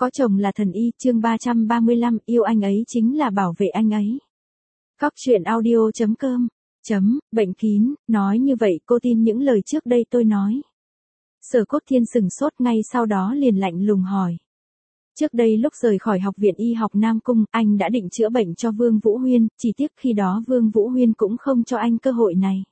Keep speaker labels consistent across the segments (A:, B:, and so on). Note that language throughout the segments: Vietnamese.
A: Có chồng là thần y, chương 335, yêu anh ấy chính là bảo vệ anh ấy. Góc truyện audio.com. Bệnh kín, nói như vậy cô tin những lời trước đây tôi nói. Sở Cốt Thiên sừng sốt, ngay sau đó liền lạnh lùng hỏi. Trước đây lúc rời khỏi học viện y học Nam Cung, anh đã định chữa bệnh cho Vương Vũ Huyên, chỉ tiếc khi đó Vương Vũ Huyên cũng không cho anh cơ hội này.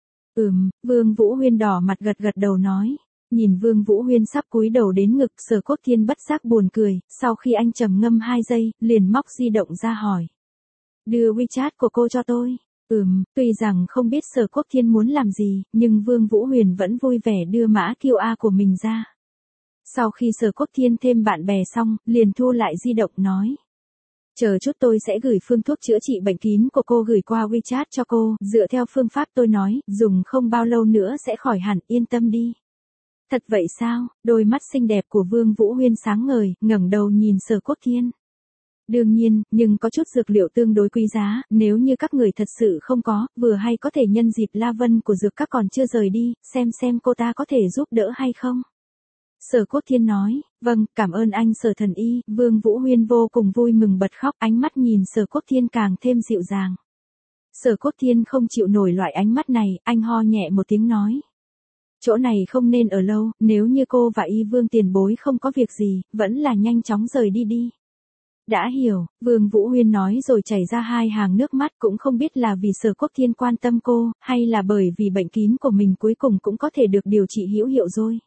A: Vương Vũ Huyên đỏ mặt gật gật đầu nói. Nhìn Vương Vũ Huyên sắp cúi đầu đến ngực, Sở Cốt Thiên bất giác buồn cười, sau khi anh trầm ngâm 2 giây, liền móc di động ra hỏi. Đưa WeChat của cô cho tôi. Tuy rằng không biết Sở Cốt Thiên muốn làm gì, nhưng Vương Vũ Huyên vẫn vui vẻ đưa mã QR của mình ra. Sau khi Sở Cốt Thiên thêm bạn bè xong, liền thu lại di động nói. Chờ chút tôi sẽ gửi phương thuốc chữa trị bệnh kín của cô gửi qua WeChat cho cô, dựa theo phương pháp tôi nói, dùng không bao lâu nữa sẽ khỏi hẳn, yên tâm đi. Thật vậy sao? Đôi mắt xinh đẹp của Vương Vũ Huyên sáng ngời, ngẩng đầu nhìn Sở Cốt Thiên. Đương nhiên, nhưng có chút dược liệu tương đối quý giá, nếu như các người thật sự không có, vừa hay có thể nhân dịp La Vân của dược các còn chưa rời đi, xem cô ta có thể giúp đỡ hay không. Sở Cốt Thiên nói, vâng, cảm ơn anh Sở thần y. Vương Vũ Huyên vô cùng vui mừng bật khóc, ánh mắt nhìn Sở Cốt Thiên càng thêm dịu dàng. Sở Cốt Thiên không chịu nổi loại ánh mắt này, anh ho nhẹ một tiếng nói. Chỗ này không nên ở lâu, nếu như cô và Y Vương tiền bối không có việc gì, vẫn là nhanh chóng rời đi đi. Đã hiểu, Vương Vũ Huyên nói rồi chảy ra 2 hàng nước mắt, cũng không biết là vì Sở Cốt Thiên quan tâm cô, hay là bởi vì bệnh kín của mình cuối cùng cũng có thể được điều trị hữu hiệu rồi.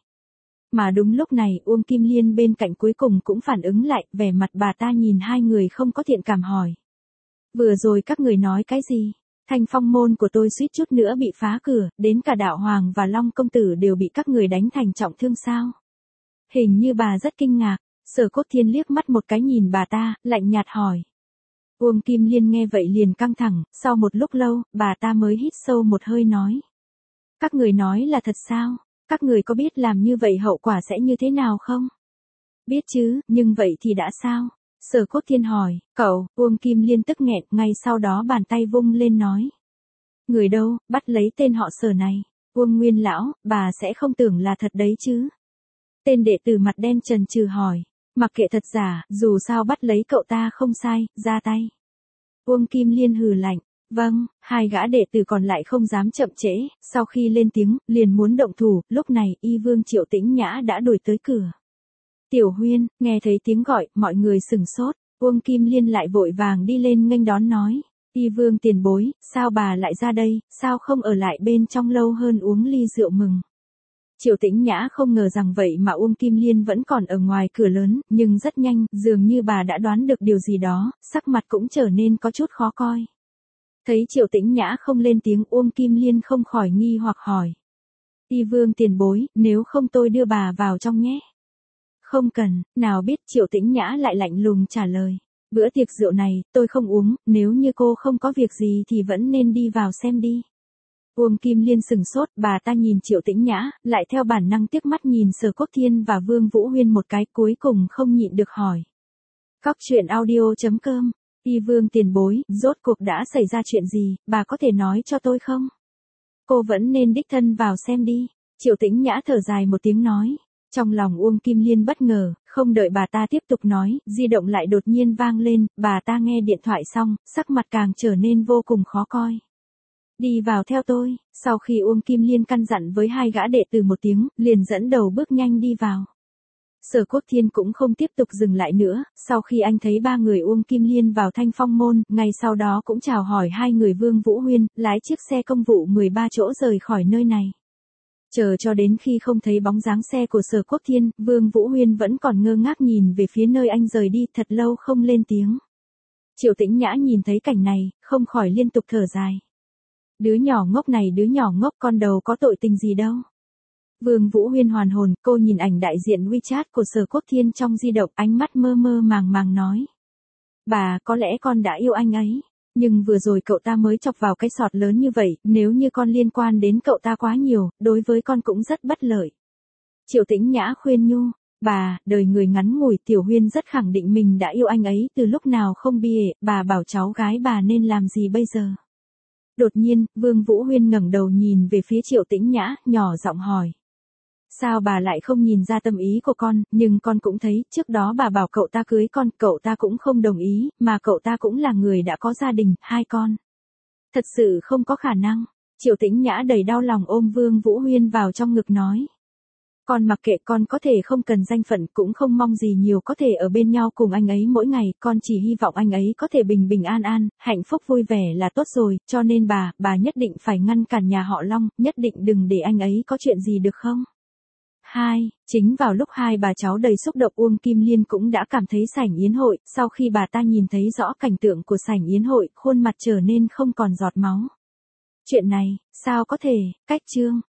A: Mà đúng lúc này, Uông Kim Liên bên cạnh cuối cùng cũng phản ứng lại, vẻ mặt bà ta nhìn hai người không có thiện cảm hỏi. Vừa rồi các người nói cái gì? Thanh Phong môn của tôi suýt chút nữa bị phá cửa, đến cả Đạo Hoàng và Long công tử đều bị các người đánh thành trọng thương sao? Hình như bà rất kinh ngạc. Sở Cốt Thiên liếc mắt một cái nhìn bà ta, lạnh nhạt hỏi. Uông Kim Liên nghe vậy liền căng thẳng, sau một lúc lâu, bà ta mới hít sâu một hơi nói. Các người nói là thật sao? Các người có biết làm như vậy hậu quả sẽ như thế nào không? Biết chứ, nhưng vậy thì đã sao? Sở Cốt Thiên hỏi, cậu, Uông Kim Liên tức nghẹn, ngay sau đó bàn tay vung lên nói. Người đâu, bắt lấy tên họ Sở này. Uông Nguyên lão, bà sẽ không tưởng là thật đấy chứ? Tên đệ tử mặt đen chần chừ hỏi. Mặc kệ thật giả, dù sao bắt lấy cậu ta không sai, ra tay. Uông Kim Liên hừ lạnh. Vâng, 2 gã đệ tử còn lại không dám chậm trễ, sau khi lên tiếng, liền muốn động thủ, lúc này Y Vương Triệu Tĩnh Nhã đã đuổi tới cửa. Tiểu Huyên, nghe thấy tiếng gọi, mọi người sừng sốt, Uông Kim Liên lại vội vàng đi lên nghênh đón nói. Y Vương tiền bối, sao bà lại ra đây, sao không ở lại bên trong lâu hơn uống ly rượu mừng. Triệu Tĩnh Nhã không ngờ rằng vậy mà Uông Kim Liên vẫn còn ở ngoài cửa lớn, nhưng rất nhanh, dường như bà đã đoán được điều gì đó, sắc mặt cũng trở nên có chút khó coi. Thấy Triệu Tĩnh Nhã không lên tiếng, Uông Kim Liên không khỏi nghi hoặc hỏi. Y Vương tiền bối, nếu không tôi đưa bà vào trong nhé. Không cần, nào biết Triệu Tĩnh Nhã lại lạnh lùng trả lời. Bữa tiệc rượu này, tôi không uống, nếu như cô không có việc gì thì vẫn nên đi vào xem đi. Uông Kim Liên sừng sốt, bà ta nhìn Triệu Tĩnh Nhã, lại theo bản năng tiếc mắt nhìn Sở Cốt Thiên và Vương Vũ Huyên một cái, cuối cùng không nhịn được hỏi. Góc truyện audio.com. Y Vương tiền bối, rốt cuộc đã xảy ra chuyện gì, bà có thể nói cho tôi không? Cô vẫn nên đích thân vào xem đi. Triệu Tĩnh Nhã thở dài một tiếng nói. Trong lòng Uông Kim Liên bất ngờ, không đợi bà ta tiếp tục nói, di động lại đột nhiên vang lên, bà ta nghe điện thoại xong, sắc mặt càng trở nên vô cùng khó coi. Đi vào theo tôi, sau khi Uông Kim Liên căn dặn với 2 gã đệ tử một tiếng, liền dẫn đầu bước nhanh đi vào. Sở Cốt Thiên cũng không tiếp tục dừng lại nữa, sau khi anh thấy 3 người Uông Kim Liên vào Thanh Phong môn, ngay sau đó cũng chào hỏi 2 người Vương Vũ Huyên, lái chiếc xe công vụ 13 chỗ rời khỏi nơi này. Chờ cho đến khi không thấy bóng dáng xe của Sở Cốt Thiên, Vương Vũ Huyên vẫn còn ngơ ngác nhìn về phía nơi anh rời đi, thật lâu không lên tiếng. Triệu Tĩnh Nhã nhìn thấy cảnh này, không khỏi liên tục thở dài. Đứa nhỏ ngốc này, đứa nhỏ ngốc, con đầu có tội tình gì đâu. Vương Vũ Huyên hoàn hồn, cô nhìn ảnh đại diện WeChat của Sở Cốt Thiên trong di động, ánh mắt mơ mơ màng màng nói. Bà, có lẽ con đã yêu anh ấy, nhưng vừa rồi cậu ta mới chọc vào cái sọt lớn như vậy, nếu như con liên quan đến cậu ta quá nhiều, đối với con cũng rất bất lợi. Triệu Tĩnh Nhã khuyên nhu, bà, đời người ngắn ngủi, Tiểu Huyên rất khẳng định mình đã yêu anh ấy từ lúc nào không bìa, bà bảo cháu gái bà nên làm gì bây giờ? Đột nhiên, Vương Vũ Huyên ngẩng đầu nhìn về phía Triệu Tĩnh Nhã, nhỏ giọng hỏi. Sao bà lại không nhìn ra tâm ý của con, nhưng con cũng thấy, trước đó bà bảo cậu ta cưới con, cậu ta cũng không đồng ý, mà cậu ta cũng là người đã có gia đình, 2 con. Thật sự không có khả năng. Triệu Tĩnh Nhã đầy đau lòng ôm Vương Vũ Huyên vào trong ngực nói. Con mặc kệ, con có thể không cần danh phận, cũng không mong gì nhiều, có thể ở bên nhau cùng anh ấy mỗi ngày, con chỉ hy vọng anh ấy có thể bình bình an an, hạnh phúc vui vẻ là tốt rồi, cho nên bà nhất định phải ngăn cản nhà họ Long, nhất định đừng để anh ấy có chuyện gì được không? Chính vào lúc hai bà cháu đầy xúc động, Uông Kim Liên cũng đã cảm thấy sảnh yến hội, sau khi bà ta nhìn thấy rõ cảnh tượng của sảnh yến hội, khuôn mặt trở nên không còn giọt máu. Chuyện này, sao có thể, cách chương.